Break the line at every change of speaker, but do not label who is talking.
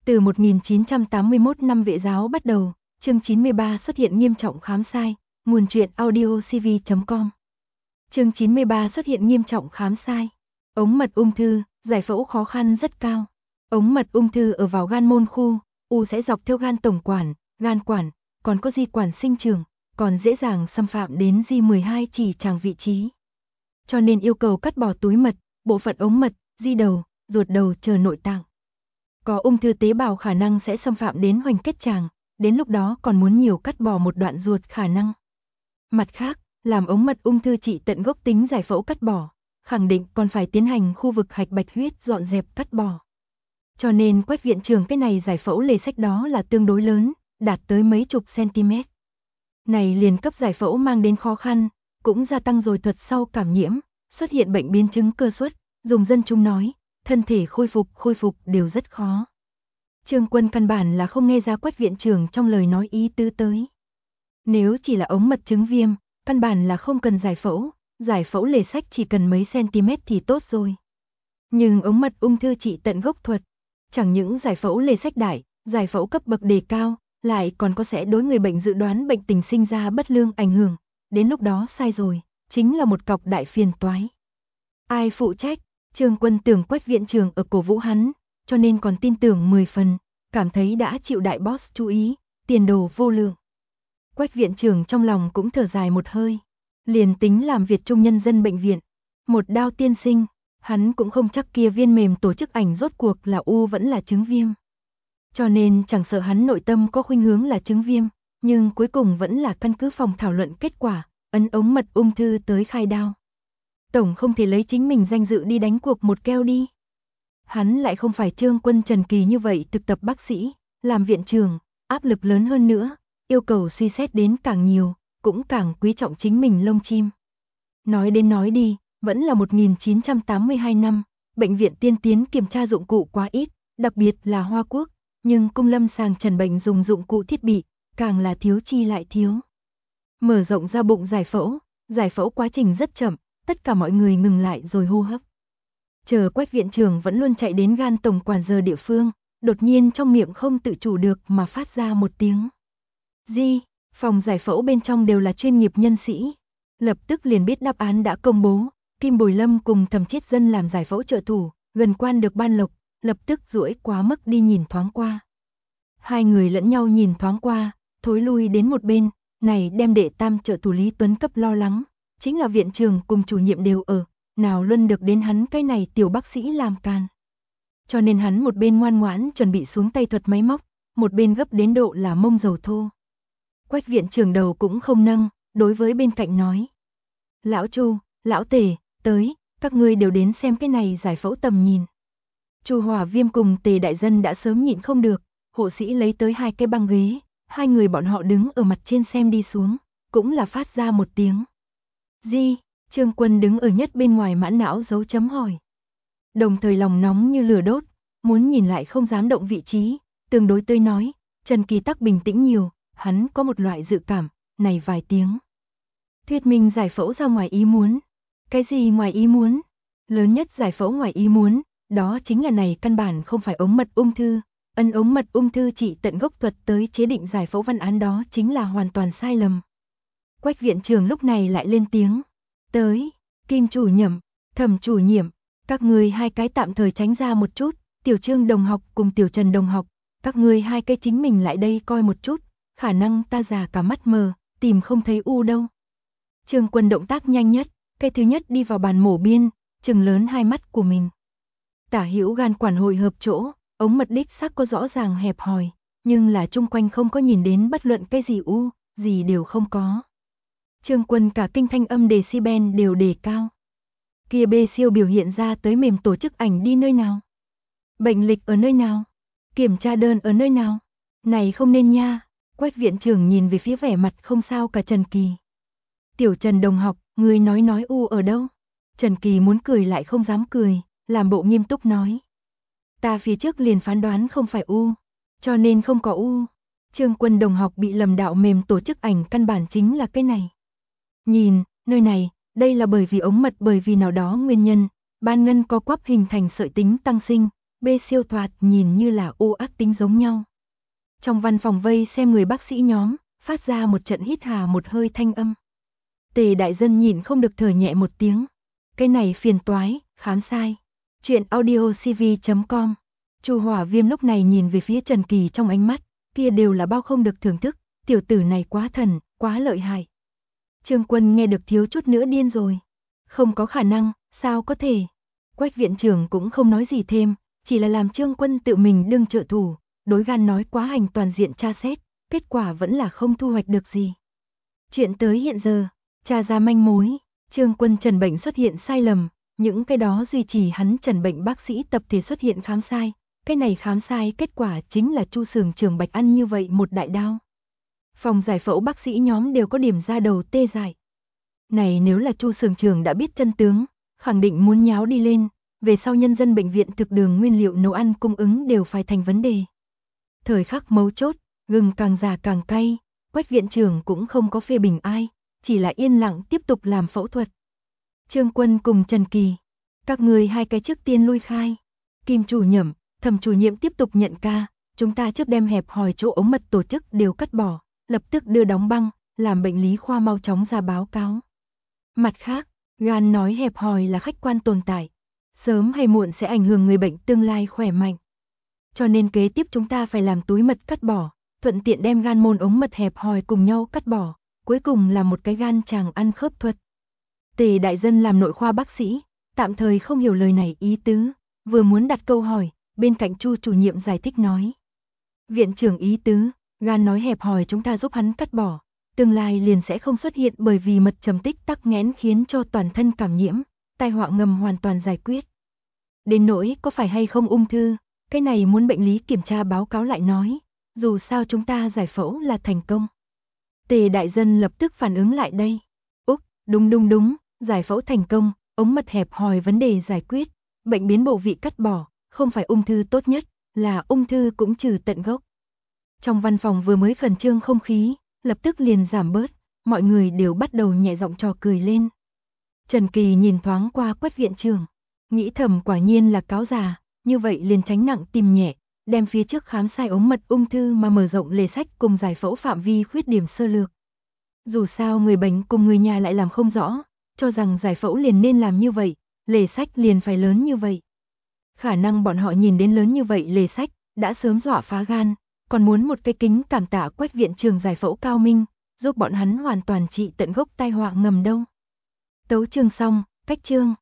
Từ 1981 năm Vệ giáo bắt đầu, chương 93 xuất hiện nghiêm trọng khám sai, nguồn truyện audiocv.com. Chương 93 xuất hiện nghiêm trọng khám sai. Ống mật ung thư, giải phẫu khó khăn rất cao. Ống mật ung thư ở vào gan môn khu, u sẽ dọc theo gan tổng quản, gan quản, còn có di quản sinh trưởng, còn dễ dàng xâm phạm đến di12 chỉ tràng vị trí. Cho nên yêu cầu cắt bỏ túi mật, bộ phận ống mật, di đầu, ruột đầu chờ nội tạng. Có ung thư tế bào khả năng sẽ xâm phạm đến hoành kết tràng, đến lúc đó còn muốn nhiều cắt bỏ một đoạn ruột khả năng. Mặt khác, làm ống mật ung thư trị tận gốc tính giải phẫu cắt bỏ, khẳng định còn phải tiến hành khu vực hạch bạch huyết dọn dẹp cắt bỏ. Cho nên Quách viện trưởng cái này giải phẫu lề sách đó là tương đối lớn, đạt tới mấy chục cm. Này liền cấp giải phẫu mang đến khó khăn, cũng gia tăng rồi thuật sau cảm nhiễm, xuất hiện bệnh biến chứng cơ suất, dùng dân chúng nói, thân thể khôi phục đều rất khó. Trương Quân căn bản là không nghe ra Quách viện trưởng trong lời nói ý tứ tới. Nếu chỉ là ống mật chứng viêm, căn bản là không cần giải phẫu lề sách chỉ cần mấy cm thì tốt rồi. Nhưng ống mật ung thư trị tận gốc thuật, chẳng những giải phẫu lề sách đại, giải phẫu cấp bậc đề cao, lại còn có sẽ đối người bệnh dự đoán bệnh tình sinh ra bất lương ảnh hưởng, đến lúc đó sai rồi, chính là một cọc đại phiền toái. Ai phụ trách? Trương Quân tưởng Quách viện trưởng ở cổ vũ hắn, cho nên còn tin tưởng 10 phần, cảm thấy đã chịu đại boss chú ý, tiền đồ vô lượng. Quách viện trưởng trong lòng cũng thở dài một hơi, liền tính làm Việt Trung Nhân dân bệnh viện, một đao tiên sinh, hắn cũng không chắc kia viên mềm tổ chức ảnh rốt cuộc là u vẫn là chứng viêm. Cho nên chẳng sợ hắn nội tâm có khuynh hướng là chứng viêm, nhưng cuối cùng vẫn là căn cứ phòng thảo luận kết quả, ấn ống mật ung thư tới khai đao. Tổng không thể lấy chính mình danh dự đi đánh cuộc một keo đi. Hắn lại không phải Trương Quân Trần Kỳ như vậy thực tập bác sĩ, làm viện trưởng, áp lực lớn hơn nữa, yêu cầu suy xét đến càng nhiều, cũng càng quý trọng chính mình lông chim. Nói đến nói đi, vẫn là 1982 năm, bệnh viện tiên tiến kiểm tra dụng cụ quá ít, đặc biệt là Hoa Quốc, nhưng cung lâm sàng trần bệnh dùng dụng cụ thiết bị, càng là thiếu chi lại thiếu. Mở rộng ra bụng giải phẫu quá trình rất chậm, tất cả mọi người ngừng lại rồi hô hấp. Chờ Quách viện trưởng vẫn luôn chạy đến gan tổng quản giờ địa phương, đột nhiên trong miệng không tự chủ được mà phát ra một tiếng. Phòng giải phẫu bên trong đều là chuyên nghiệp nhân sĩ. Lập tức liền biết đáp án đã công bố, Kim Bồi Lâm cùng Thẩm Chiết Dân làm giải phẫu trợ thủ, gần quan được ban lộc, lập tức duỗi quá mức đi nhìn thoáng qua. Hai người lẫn nhau nhìn thoáng qua, thối lui đến một bên, này đem đệ tam trợ thủ Lý Tuấn cấp lo lắng, chính là viện trưởng cùng chủ nhiệm đều ở, nào luân được đến hắn cái này tiểu bác sĩ làm can. Cho nên hắn một bên ngoan ngoãn chuẩn bị xuống tay thuật máy móc, một bên gấp đến độ là mông dầu thô. Quách viện trưởng đầu cũng không nâng, đối với bên cạnh nói. Lão Chu, lão Tề, tới, các ngươi đều đến xem cái này giải phẫu tầm nhìn. Chu Hòa Viêm cùng Tề đại dân đã sớm nhịn không được, hộ sĩ lấy tới 2 cái băng ghế, hai người bọn họ đứng ở mặt trên xem đi xuống, cũng là phát ra một tiếng. Trương Quân đứng ở nhất bên ngoài mãn não dấu chấm hỏi. Đồng thời lòng nóng như lửa đốt, muốn nhìn lại không dám động vị trí, tương đối tươi nói, Trần Kỳ Tắc bình tĩnh nhiều, hắn có một loại dự cảm, này vài tiếng. Thuyết minh giải phẫu ra ngoài ý muốn. Cái gì ngoài ý muốn? Lớn nhất giải phẫu ngoài ý muốn, đó chính là này căn bản không phải ống mật ung thư. Ống mật ung thư trị tận gốc thuật tới chế định giải phẫu văn án đó chính là hoàn toàn sai lầm. Quách viện trưởng lúc này lại lên tiếng. Tới, Kim chủ nhiệm, Thẩm chủ nhiệm, các ngươi hai cái tạm thời tránh ra một chút, Tiểu Trương đồng học cùng Tiểu Trần đồng học, các ngươi hai cái chính mình lại đây coi một chút, khả năng ta già cả mắt mờ, tìm không thấy u đâu. Trương Quân động tác nhanh nhất, cái thứ nhất đi vào bàn mổ biên, trừng lớn hai mắt của mình. Tả hữu gan quản hội hợp chỗ, ống mật đích xác có rõ ràng hẹp hòi, nhưng là chung quanh không có nhìn đến bất luận cái gì u, gì đều không có. Trương Quân cả kinh thanh âm decibel đều đề cao. Kia bê siêu biểu hiện ra tới mềm tổ chức ảnh đi nơi nào? Bệnh lịch ở nơi nào? Kiểm tra đơn ở nơi nào? Này không nên nha. Quách viện trưởng nhìn về phía vẻ mặt không sao cả Trần Kỳ. Tiểu Trần đồng học, người nói u ở đâu? Trần Kỳ muốn cười lại không dám cười, làm bộ nghiêm túc nói. Ta phía trước liền phán đoán không phải u, cho nên không có u. Trương Quân đồng học bị lầm đạo mềm tổ chức ảnh căn bản chính là cái này. Nhìn, nơi này, đây là bởi vì ống mật bởi vì nào đó nguyên nhân, ban ngân co quắp hình thành sợi tính tăng sinh, B siêu thoạt nhìn như là ô ác tính giống nhau. Trong văn phòng vây xem người bác sĩ nhóm, phát ra một trận hít hà một hơi thanh âm. Tề đại dân nhìn không được thở nhẹ một tiếng. Cái này phiền toái, khám sai. Chuyện audiocv.com. Chu Hỏa Viêm lúc này nhìn về phía Trần Kỳ trong ánh mắt, kia đều là bao không được thưởng thức, tiểu tử này quá thần, quá lợi hại. Trương Quân nghe được thiếu chút nữa điên rồi. Không có khả năng, sao có thể. Quách viện trưởng cũng không nói gì thêm, chỉ là làm Trương Quân tự mình đương trợ thủ, đối gan nói quá hành toàn diện tra xét, kết quả vẫn là không thu hoạch được gì. Chuyện tới hiện giờ, tra ra manh mối, Trương Quân trần bệnh xuất hiện sai lầm, những cái đó duy trì hắn trần bệnh bác sĩ tập thể xuất hiện khám sai, cái này khám sai kết quả chính là Chu Sường Trường Bạch ăn như vậy một đại đao. Phòng giải phẫu bác sĩ nhóm đều có điểm ra đầu tê dại. Này nếu là Chu Sường Trường đã biết chân tướng, khẳng định muốn nháo đi lên, về sau nhân dân bệnh viện thực đường nguyên liệu nấu ăn cung ứng đều phải thành vấn đề. Thời khắc mấu chốt, gừng càng già càng cay, Quách viện trưởng cũng không có phê bình ai, chỉ là yên lặng tiếp tục làm phẫu thuật. Trương Quân cùng Trần Kỳ, các người hai cái trước tiên lui khai. Kim chủ nhiệm, Thẩm chủ nhiệm tiếp tục nhận ca, chúng ta trước đem hẹp hòi chỗ ống mật tổ chức đều cắt bỏ, lập tức đưa đóng băng, làm bệnh lý khoa mau chóng ra báo cáo. Mặt khác, gan nói hẹp hòi là khách quan tồn tại, sớm hay muộn sẽ ảnh hưởng người bệnh tương lai khỏe mạnh. Cho nên kế tiếp chúng ta phải làm túi mật cắt bỏ, thuận tiện đem gan môn ống mật hẹp hòi cùng nhau cắt bỏ, cuối cùng là một cái gan chàng ăn khớp thuật. Tề đại dân làm nội khoa bác sĩ, tạm thời không hiểu lời này ý tứ, vừa muốn đặt câu hỏi, bên cạnh Chu chủ nhiệm giải thích nói. Viện trưởng ý tứ, gan nói hẹp hòi chúng ta giúp hắn cắt bỏ, tương lai liền sẽ không xuất hiện bởi vì mật trầm tích tắc nghẽn khiến cho toàn thân cảm nhiễm, tai họa ngầm hoàn toàn giải quyết. Đến nỗi có phải hay không ung thư, cái này muốn bệnh lý kiểm tra báo cáo lại nói, dù sao chúng ta giải phẫu là thành công. Tề đại dân lập tức phản ứng lại đây. Đúng, giải phẫu thành công, ống mật hẹp hòi vấn đề giải quyết, bệnh biến bộ vị cắt bỏ, không phải ung thư tốt nhất, là ung thư cũng trừ tận gốc. Trong văn phòng vừa mới khẩn trương không khí, lập tức liền giảm bớt, mọi người đều bắt đầu nhẹ giọng trò cười lên. Trần Kỳ nhìn thoáng qua Quách viện trưởng, nghĩ thầm quả nhiên là cáo già, như vậy liền tránh nặng tìm nhẹ, đem phía trước khám sai ống mật ung thư mà mở rộng lề sách cùng giải phẫu phạm vi khuyết điểm sơ lược. Dù sao người bệnh cùng người nhà lại làm không rõ, cho rằng giải phẫu liền nên làm như vậy, lề sách liền phải lớn như vậy. Khả năng bọn họ nhìn đến lớn như vậy lề sách, đã sớm dọa phá gan, còn muốn một cái kính cảm tạ Quách viện trưởng giải phẫu cao minh, giúp bọn hắn hoàn toàn trị tận gốc tai họa ngầm đâu. Tấu chương xong, cách chương.